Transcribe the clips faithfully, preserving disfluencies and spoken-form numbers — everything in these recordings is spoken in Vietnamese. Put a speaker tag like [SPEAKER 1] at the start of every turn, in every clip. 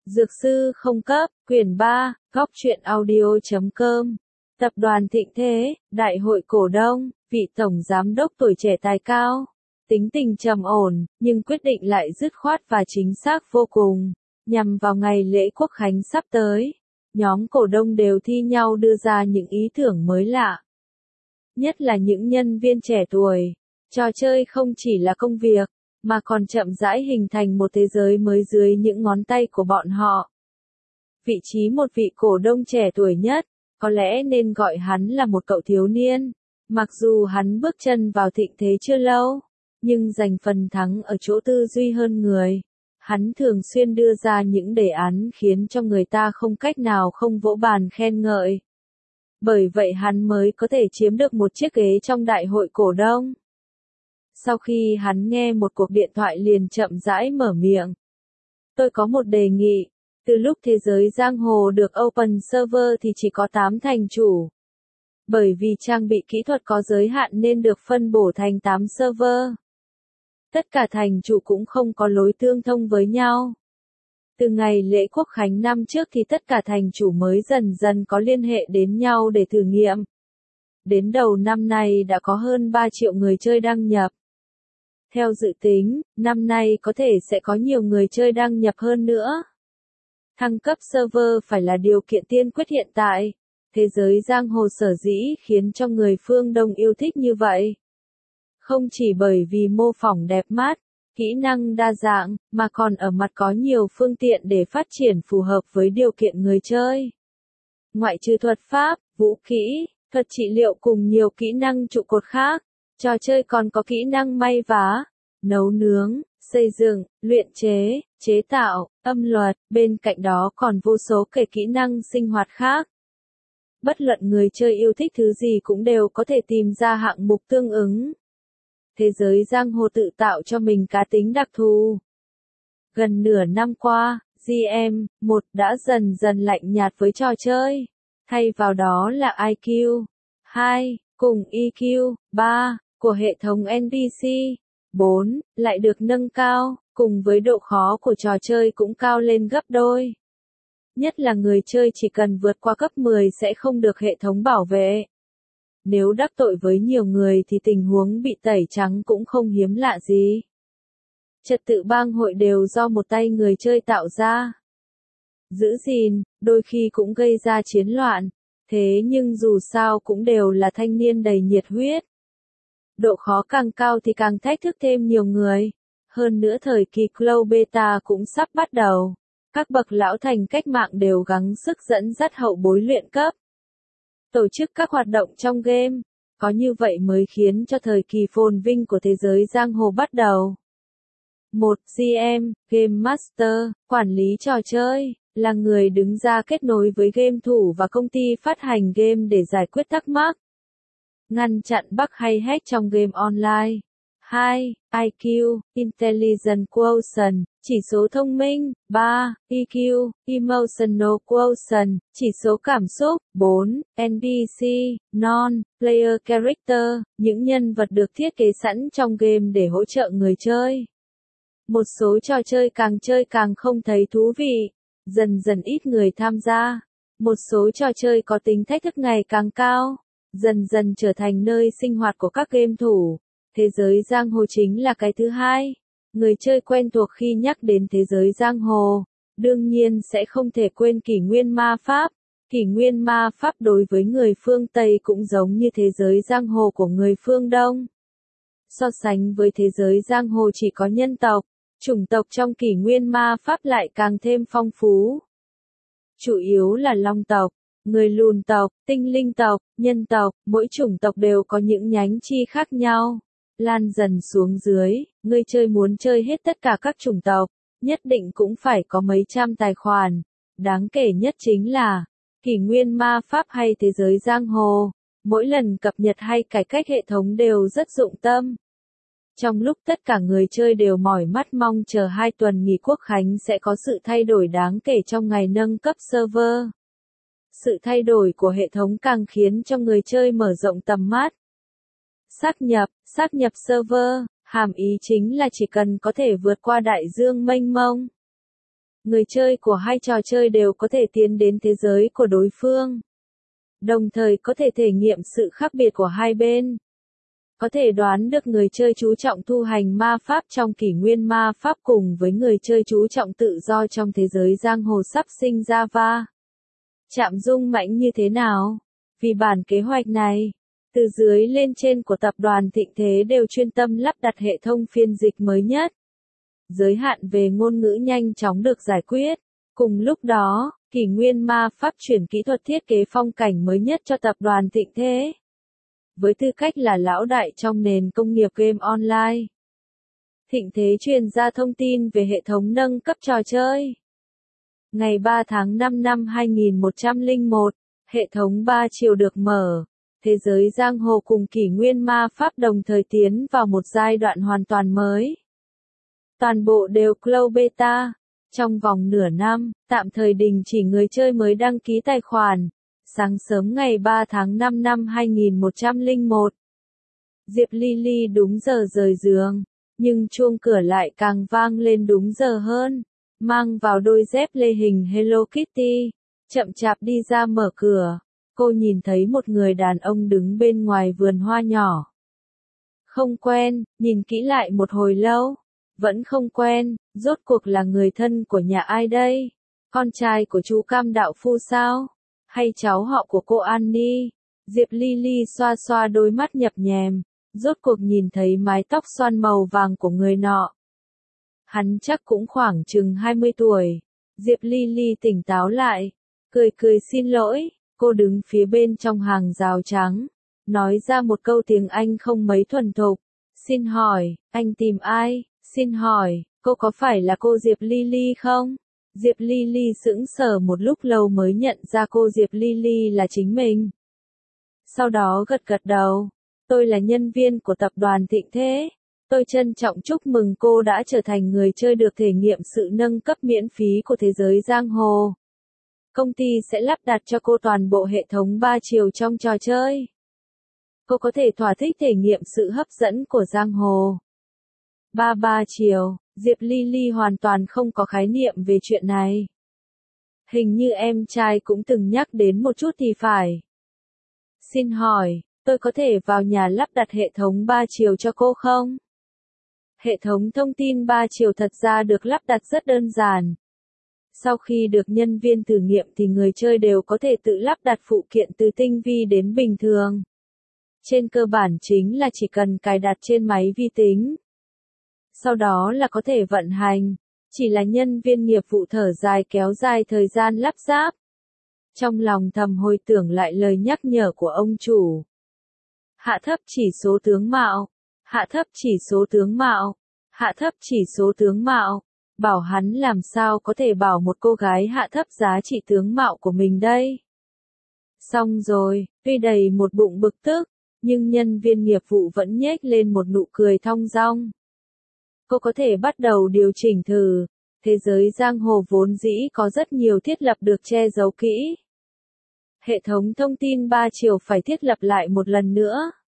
[SPEAKER 1] Dược sư không cấp, quyển ba, góc truyện audio chấm com. Tập đoàn Thịnh Thế, Đại hội cổ đông, vị tổng giám đốc tuổi trẻ tài cao. Tính tình trầm ổn, nhưng quyết định lại dứt khoát và chính xác vô cùng. Nhằm vào ngày lễ Quốc khánh sắp tới, nhóm cổ đông đều thi nhau đưa ra những ý tưởng mới lạ. Nhất là những nhân viên trẻ tuổi. Trò chơi không chỉ là công việc, mà còn chậm rãi hình thành một thế giới mới dưới những ngón tay của bọn họ. Vị trí một vị cổ đông trẻ tuổi nhất, có lẽ nên gọi hắn là một cậu thiếu niên. Mặc dù hắn bước chân vào Thịnh Thế chưa lâu, nhưng giành phần thắng ở chỗ tư duy hơn người. Hắn thường xuyên đưa ra những đề án khiến cho người ta không cách nào không vỗ bàn khen ngợi. Bởi vậy hắn mới có thể chiếm được một chiếc ghế trong đại hội cổ đông. Sau khi hắn nghe một cuộc điện thoại liền chậm rãi mở miệng. Tôi có một đề nghị. Từ lúc thế giới giang hồ được open server thì chỉ có tám thành chủ. Bởi vì trang bị kỹ thuật có giới hạn nên được phân bổ thành tám server. Tất cả thành chủ cũng không có lối tương thông với nhau. Từ ngày lễ Quốc khánh năm trước thì tất cả thành chủ mới dần dần có liên hệ đến nhau để thử nghiệm. Đến đầu năm nay đã có hơn ba triệu người chơi đăng nhập. Theo dự tính, năm nay có thể sẽ có nhiều người chơi đăng nhập hơn nữa. Thăng cấp server phải là điều kiện tiên quyết hiện tại. Thế giới giang hồ sở dĩ khiến cho người phương Đông yêu thích như vậy. Không chỉ bởi vì mô phỏng đẹp mắt, kỹ năng đa dạng, mà còn ở mặt có nhiều phương tiện để phát triển phù hợp với điều kiện người chơi. Ngoại trừ thuật pháp, vũ kỹ, thuật trị liệu cùng nhiều kỹ năng trụ cột khác, trò chơi còn có kỹ năng may vá, nấu nướng, xây dựng, luyện chế, chế tạo, âm luật, bên cạnh đó còn vô số kể kỹ năng sinh hoạt khác. Bất luận người chơi yêu thích thứ gì cũng đều có thể tìm ra hạng mục tương ứng. Thế giới giang hồ tự tạo cho mình cá tính đặc thù. Gần nửa năm qua, giê em một đã dần dần lạnh nhạt với trò chơi. Thay vào đó là i kiu hai, cùng e kiu ba, của hệ thống en pê xê bốn, lại được nâng cao, cùng với độ khó của trò chơi cũng cao lên gấp đôi. Nhất là người chơi chỉ cần vượt qua cấp mười sẽ không được hệ thống bảo vệ. Nếu đắc tội với nhiều người thì tình huống bị tẩy trắng cũng không hiếm lạ gì. Trật tự bang hội đều do một tay người chơi tạo ra. Giữ gìn, đôi khi cũng gây ra chiến loạn, thế nhưng dù sao cũng đều là thanh niên đầy nhiệt huyết. Độ khó càng cao thì càng thách thức thêm nhiều người. Hơn nữa thời kỳ Cloud Beta cũng sắp bắt đầu. Các bậc lão thành cách mạng đều gắng sức dẫn dắt hậu bối luyện cấp. Tổ chức các hoạt động trong game. Có như vậy mới khiến cho thời kỳ phồn vinh của thế giới giang hồ bắt đầu. một. giê em, Game Master, quản lý trò chơi, là người đứng ra kết nối với game thủ và công ty phát hành game để giải quyết thắc mắc. Ngăn chặn bug hay hack trong game online. hai. i kiu, Intelligent Quotient, chỉ số thông minh. ba. e kiu, Emotional Quotient, chỉ số cảm xúc. bốn. en pê xê, Non-Player Character, những nhân vật được thiết kế sẵn trong game để hỗ trợ người chơi. Một số trò chơi càng chơi càng không thấy thú vị, dần dần ít người tham gia. Một số trò chơi có tính thách thức ngày càng cao, dần dần trở thành nơi sinh hoạt của các game thủ. Thế giới giang hồ chính là cái thứ hai. Người chơi quen thuộc khi nhắc đến thế giới giang hồ, đương nhiên sẽ không thể quên kỷ nguyên ma pháp. Kỷ nguyên ma pháp đối với người phương Tây cũng giống như thế giới giang hồ của người phương Đông. So sánh với thế giới giang hồ chỉ có nhân tộc, chủng tộc trong kỷ nguyên ma pháp lại càng thêm phong phú. Chủ yếu là long tộc, người lùn tộc, tinh linh tộc, nhân tộc, mỗi chủng tộc đều có những nhánh chi khác nhau. Lan dần xuống dưới, người chơi muốn chơi hết tất cả các chủng tộc, nhất định cũng phải có mấy trăm tài khoản. Đáng kể nhất chính là, kỷ nguyên ma pháp hay thế giới giang hồ, mỗi lần cập nhật hay cải cách hệ thống đều rất dụng tâm. Trong lúc tất cả người chơi đều mỏi mắt mong chờ hai tuần nghỉ Quốc khánh sẽ có sự thay đổi đáng kể trong ngày nâng cấp server. Sự thay đổi của hệ thống càng khiến cho người chơi mở rộng tầm mắt. Xác nhập, xác nhập server, hàm ý chính là chỉ cần có thể vượt qua đại dương mênh mông. Người chơi của hai trò chơi đều có thể tiến đến thế giới của đối phương, đồng thời có thể thể nghiệm sự khác biệt của hai bên. Có thể đoán được người chơi chú trọng tu hành ma pháp trong kỷ nguyên ma pháp cùng với người chơi chú trọng tự do trong thế giới giang hồ sắp sinh ra va. Chạm dung mãnh như thế nào? Vì bản kế hoạch này, từ dưới lên trên của tập đoàn Thịnh Thế đều chuyên tâm lắp đặt hệ thống phiên dịch mới nhất. Giới hạn về ngôn ngữ nhanh chóng được giải quyết. Cùng lúc đó, kỷ nguyên ma pháp chuyển kỹ thuật thiết kế phong cảnh mới nhất cho tập đoàn Thịnh Thế. Với tư cách là lão đại trong nền công nghiệp game online, Thịnh Thế truyền ra thông tin về hệ thống nâng cấp trò chơi. Ngày ba tháng năm năm hai nghìn một trăm lẻ một, hệ thống ba chiều được mở. Thế giới giang hồ cùng kỷ nguyên ma pháp đồng thời tiến vào một giai đoạn hoàn toàn mới. Toàn bộ đều closed beta. Trong vòng nửa năm, tạm thời đình chỉ người chơi mới đăng ký tài khoản. Sáng sớm ngày ba tháng năm năm hai nghìn một trăm lẻ một, Diệp Lily đúng giờ rời giường, nhưng chuông cửa lại càng vang lên đúng giờ hơn. Mang vào đôi dép lê hình Hello Kitty, chậm chạp đi ra mở cửa. Cô nhìn thấy một người đàn ông đứng bên ngoài vườn hoa nhỏ. Không quen, nhìn kỹ lại một hồi lâu. Vẫn không quen, rốt cuộc là người thân của nhà ai đây? Con trai của chú Cam đạo phu sao? Hay cháu họ của cô Annie? Diệp Lily xoa xoa đôi mắt nhập nhèm, rốt cuộc nhìn thấy mái tóc xoăn màu vàng của người nọ. Hắn chắc cũng khoảng chừng hai mươi tuổi. Diệp Lily tỉnh táo lại, cười cười xin lỗi, cô đứng phía bên trong hàng rào trắng, nói ra một câu tiếng Anh không mấy thuần thục. Xin hỏi, anh tìm ai? Xin hỏi, cô có phải là cô Diệp Lily không? Diệp Lily sững sờ một lúc lâu mới nhận ra cô Diệp Lily là chính mình. Sau đó gật gật đầu. Tôi là nhân viên của tập đoàn Thịnh Thế. Tôi trân trọng chúc mừng cô đã trở thành người chơi được thể nghiệm sự nâng cấp miễn phí của thế giới giang hồ. Công ty sẽ lắp đặt cho cô toàn bộ hệ thống ba chiều trong trò chơi. Cô có thể thỏa thích thể nghiệm sự hấp dẫn của giang hồ. Ba ba chiều, Diệp Lily hoàn toàn không có khái niệm về chuyện này. Hình như em trai cũng từng nhắc đến một chút thì phải. Xin hỏi, tôi có thể vào nhà lắp đặt hệ thống ba chiều cho cô không? Hệ thống thông tin ba chiều thật ra được lắp đặt rất đơn giản. Sau khi được nhân viên thử nghiệm thì người chơi đều có thể tự lắp đặt phụ kiện từ tinh vi đến bình thường. Trên cơ bản chính là chỉ cần cài đặt trên máy vi tính. Sau đó là có thể vận hành, chỉ là nhân viên nghiệp vụ thở dài kéo dài thời gian lắp ráp. Trong lòng thầm hồi tưởng lại lời nhắc nhở của ông chủ. Hạ thấp chỉ số tướng mạo, hạ thấp chỉ số tướng mạo, hạ thấp chỉ số tướng mạo. Bảo hắn làm sao có thể bảo một cô gái hạ thấp giá trị tướng mạo của mình đây. Xong rồi, tuy đầy một bụng bực tức, nhưng nhân viên nghiệp vụ vẫn nhếch lên một nụ cười thong dong. Cô có thể bắt đầu điều chỉnh thử. Thế giới giang hồ vốn dĩ có rất nhiều thiết lập được che giấu kỹ. Hệ thống thông tin ba chiều phải thiết lập lại một lần nữa.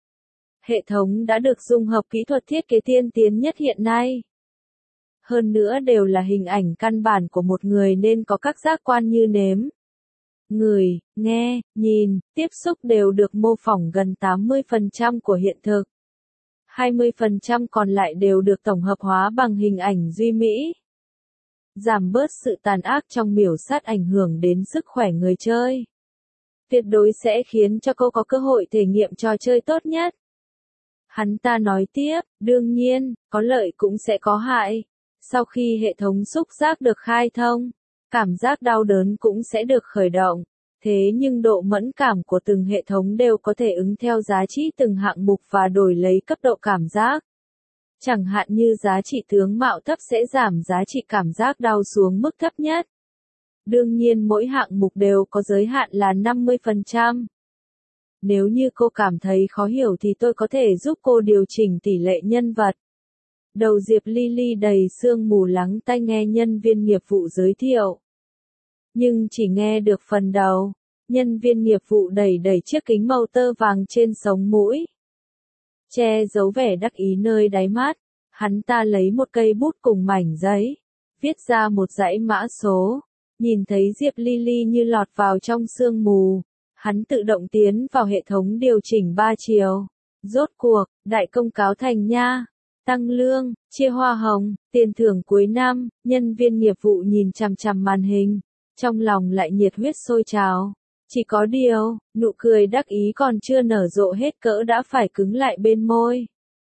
[SPEAKER 1] Hệ thống đã được dung hợp kỹ thuật thiết kế tiên tiến nhất hiện nay. Hơn nữa đều là hình ảnh căn bản của một người nên có các giác quan như nếm, ngửi, nghe, nhìn, tiếp xúc đều được mô phỏng gần tám mươi phần trăm của hiện thực. hai mươi phần trăm còn lại đều được tổng hợp hóa bằng hình ảnh duy mỹ. Giảm bớt sự tàn ác trong miểu sát ảnh hưởng đến sức khỏe người chơi. Tuyệt đối sẽ khiến cho cô có cơ hội thể nghiệm trò chơi tốt nhất. Hắn ta nói tiếp, đương nhiên, có lợi cũng sẽ có hại. Sau khi hệ thống xúc giác được khai thông, cảm giác đau đớn cũng sẽ được khởi động. Thế nhưng độ mẫn cảm của từng hệ thống đều có thể ứng theo giá trị từng hạng mục và đổi lấy cấp độ cảm giác. Chẳng hạn như giá trị tướng mạo thấp sẽ giảm giá trị cảm giác đau xuống mức thấp nhất. Đương nhiên mỗi hạng mục đều có giới hạn là năm mươi phần trăm. Nếu như cô cảm thấy khó hiểu thì tôi có thể giúp cô điều chỉnh tỷ lệ nhân vật. Đầu Diệp Lily đầy sương mù lắng tai nghe nhân viên nghiệp vụ giới thiệu. Nhưng chỉ nghe được phần đầu, nhân viên nghiệp vụ đẩy đẩy chiếc kính màu tơ vàng trên sống mũi. Che giấu vẻ đắc ý nơi đáy mắt, hắn ta lấy một cây bút cùng mảnh giấy, viết ra một dãy mã số. Nhìn thấy Diệp Ly Ly như lọt vào trong sương mù, hắn tự động tiến vào hệ thống điều chỉnh ba chiều. Rốt cuộc, đại công cáo thành nha. Tăng lương, chia hoa hồng, tiền thưởng cuối năm, nhân viên nghiệp vụ nhìn chằm chằm màn hình, trong lòng lại nhiệt huyết sôi trào. Chỉ có điều, nụ cười đắc ý còn chưa nở rộ hết cỡ đã phải cứng lại bên môi.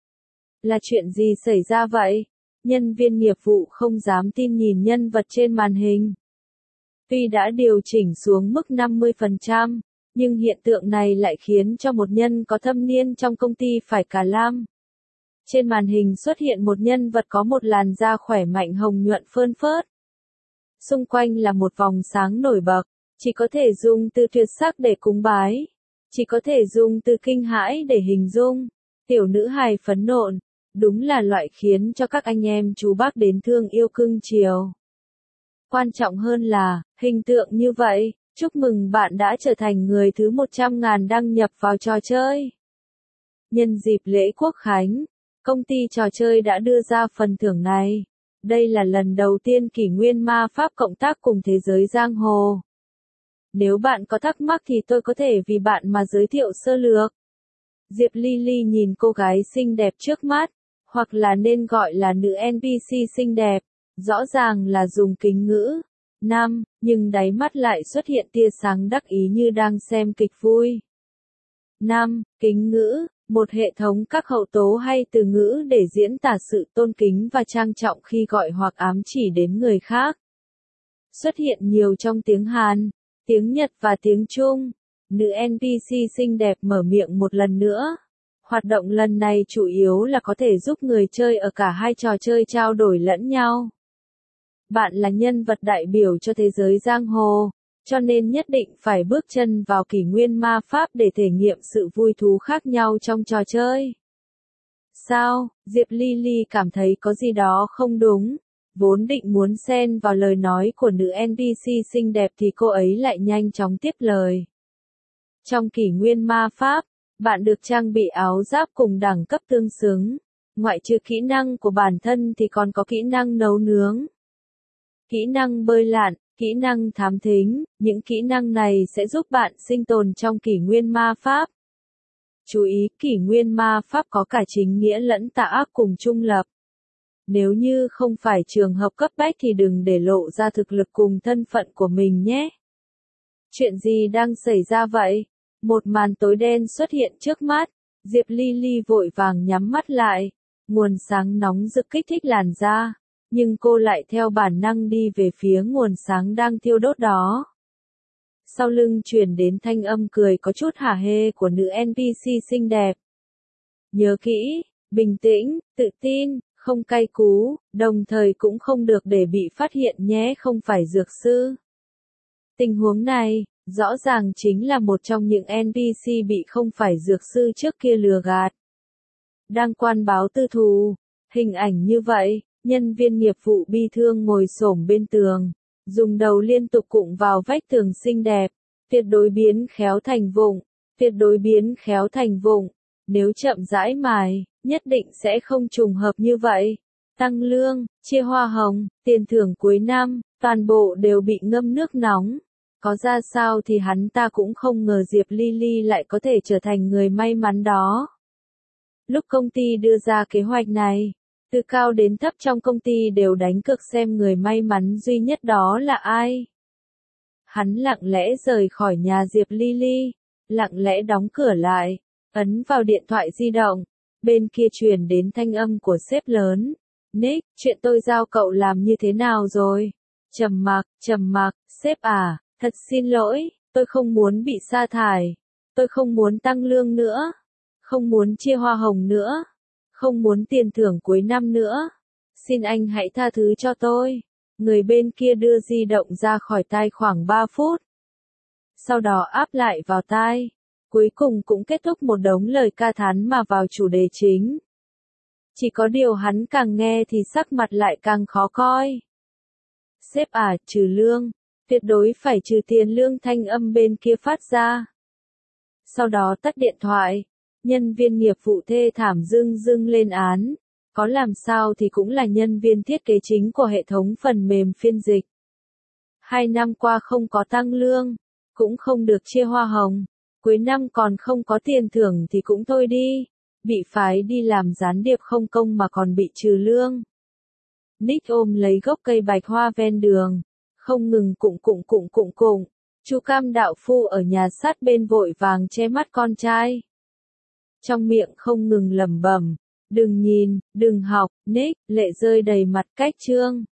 [SPEAKER 1] Là chuyện gì xảy ra vậy? Nhân viên nghiệp vụ không dám tin nhìn nhân vật trên màn hình. Tuy đã điều chỉnh xuống mức năm mươi phần trăm, nhưng hiện tượng này lại khiến cho một nhân có thâm niên trong công ty phải cả lam. Trên màn hình xuất hiện một nhân vật có một làn da khỏe mạnh hồng nhuận phơn phớt. Xung quanh là một vòng sáng nổi bật, chỉ có thể dùng từ tuyệt sắc để cúng bái, chỉ có thể dùng từ kinh hãi để hình dung. Tiểu nữ hài phấn nộn, đúng là loại khiến cho các anh em chú bác đến thương yêu cưng chiều. Quan trọng hơn là, hình tượng như vậy, chúc mừng bạn đã trở thành người thứ một trăm ngàn đăng nhập vào trò chơi. Nhân dịp lễ Quốc Khánh, công ty trò chơi đã đưa ra phần thưởng này. Đây là lần đầu tiên Kỷ Nguyên Ma Pháp cộng tác cùng thế giới giang hồ. Nếu bạn có thắc mắc thì tôi có thể vì bạn mà giới thiệu sơ lược. Diệp Ly Ly nhìn cô gái xinh đẹp trước mắt, hoặc là nên gọi là nữ en pê xê xinh đẹp, rõ ràng là dùng kính ngữ. Năm, nhưng đáy mắt lại xuất hiện tia sáng đắc ý như đang xem kịch vui. Năm, kính ngữ, một hệ thống các hậu tố hay từ ngữ để diễn tả sự tôn kính và trang trọng khi gọi hoặc ám chỉ đến người khác. Xuất hiện nhiều trong tiếng Hàn, tiếng Nhật và tiếng Trung. Nữ en pê xê xinh đẹp mở miệng một lần nữa. Hoạt động lần này chủ yếu là có thể giúp người chơi ở cả hai trò chơi trao đổi lẫn nhau. Bạn là nhân vật đại biểu cho thế giới giang hồ, cho nên nhất định phải bước chân vào kỷ nguyên ma pháp để thể nghiệm sự vui thú khác nhau trong trò chơi. Sao? Diệp Ly Ly cảm thấy có gì đó không đúng. Vốn định muốn xen vào lời nói của nữ en pê xê xinh đẹp thì cô ấy lại nhanh chóng tiếp lời. Trong kỷ nguyên ma pháp, bạn được trang bị áo giáp cùng đẳng cấp tương xứng. Ngoại trừ kỹ năng của bản thân thì còn có kỹ năng nấu nướng, kỹ năng bơi lặn, kỹ năng thám thính. Những kỹ năng này sẽ giúp bạn sinh tồn trong kỷ nguyên ma pháp. Chú ý, kỷ nguyên ma pháp có cả chính nghĩa lẫn tà ác cùng trung lập. Nếu như không phải trường hợp cấp bách thì đừng để lộ ra thực lực cùng thân phận của mình nhé. Chuyện gì đang xảy ra vậy? Một màn tối đen xuất hiện trước mắt. Diệp Ly Ly vội vàng nhắm mắt lại. Nguồn sáng nóng rực kích thích làn da. Nhưng cô lại theo bản năng đi về phía nguồn sáng đang thiêu đốt đó. Sau lưng truyền đến thanh âm cười có chút hả hê của nữ en pê xê xinh đẹp. Nhớ kỹ, bình tĩnh, tự tin, không cay cú, đồng thời cũng không được để bị phát hiện nhé, không phải dược sư. Tình huống này, rõ ràng chính là một trong những en pê xê bị không phải dược sư trước kia lừa gạt. Đang quan báo tư thù, hình ảnh như vậy, nhân viên nghiệp vụ bi thương ngồi xổm bên tường, dùng đầu liên tục cụng vào vách tường xinh đẹp, tuyệt đối biến khéo thành vụng, tuyệt đối biến khéo thành vụng. Nếu chậm rãi mài, nhất định sẽ không trùng hợp như vậy. Tăng lương, chia hoa hồng, tiền thưởng cuối năm, toàn bộ đều bị ngâm nước nóng. Có ra sao thì hắn ta cũng không ngờ Diệp Ly Ly lại có thể trở thành người may mắn đó. Lúc công ty đưa ra kế hoạch này, từ cao đến thấp trong công ty đều đánh cược xem người may mắn duy nhất đó là ai. Hắn lặng lẽ rời khỏi nhà Diệp Ly Ly, lặng lẽ đóng cửa lại, ấn vào điện thoại di động. Bên kia truyền đến thanh âm của sếp lớn. Nick, chuyện tôi giao cậu làm như thế nào rồi? Trầm mặc, trầm mặc, sếp à, thật xin lỗi, tôi không muốn bị sa thải. Tôi không muốn tăng lương nữa. Không muốn chia hoa hồng nữa. Không muốn tiền thưởng cuối năm nữa. Xin anh hãy tha thứ cho tôi. Người bên kia đưa di động ra khỏi tai khoảng ba phút. Sau đó áp lại vào tai. Cuối cùng cũng kết thúc một đống lời ca thán mà vào chủ đề chính. Chỉ có điều hắn càng nghe thì sắc mặt lại càng khó coi. Sếp à, trừ lương. Tuyệt đối phải trừ tiền lương, thanh âm bên kia phát ra. Sau đó tắt điện thoại. Nhân viên nghiệp vụ thê thảm dưng dưng lên án. Có làm sao thì cũng là nhân viên thiết kế chính của hệ thống phần mềm phiên dịch. Hai năm qua không có tăng lương, cũng không được chia hoa hồng, cuối năm còn không có tiền thưởng thì cũng thôi đi, bị phái đi làm gián điệp không công mà còn bị trừ lương. Nick ôm lấy gốc cây bạch hoa ven đường, không ngừng cụng cụng cụng cụng cụng. Chú Cam đạo phu ở nhà sát bên vội vàng che mắt con trai. Trong miệng không ngừng lẩm bẩm, đừng nhìn, đừng học, Nick, lệ rơi đầy mặt cách trương.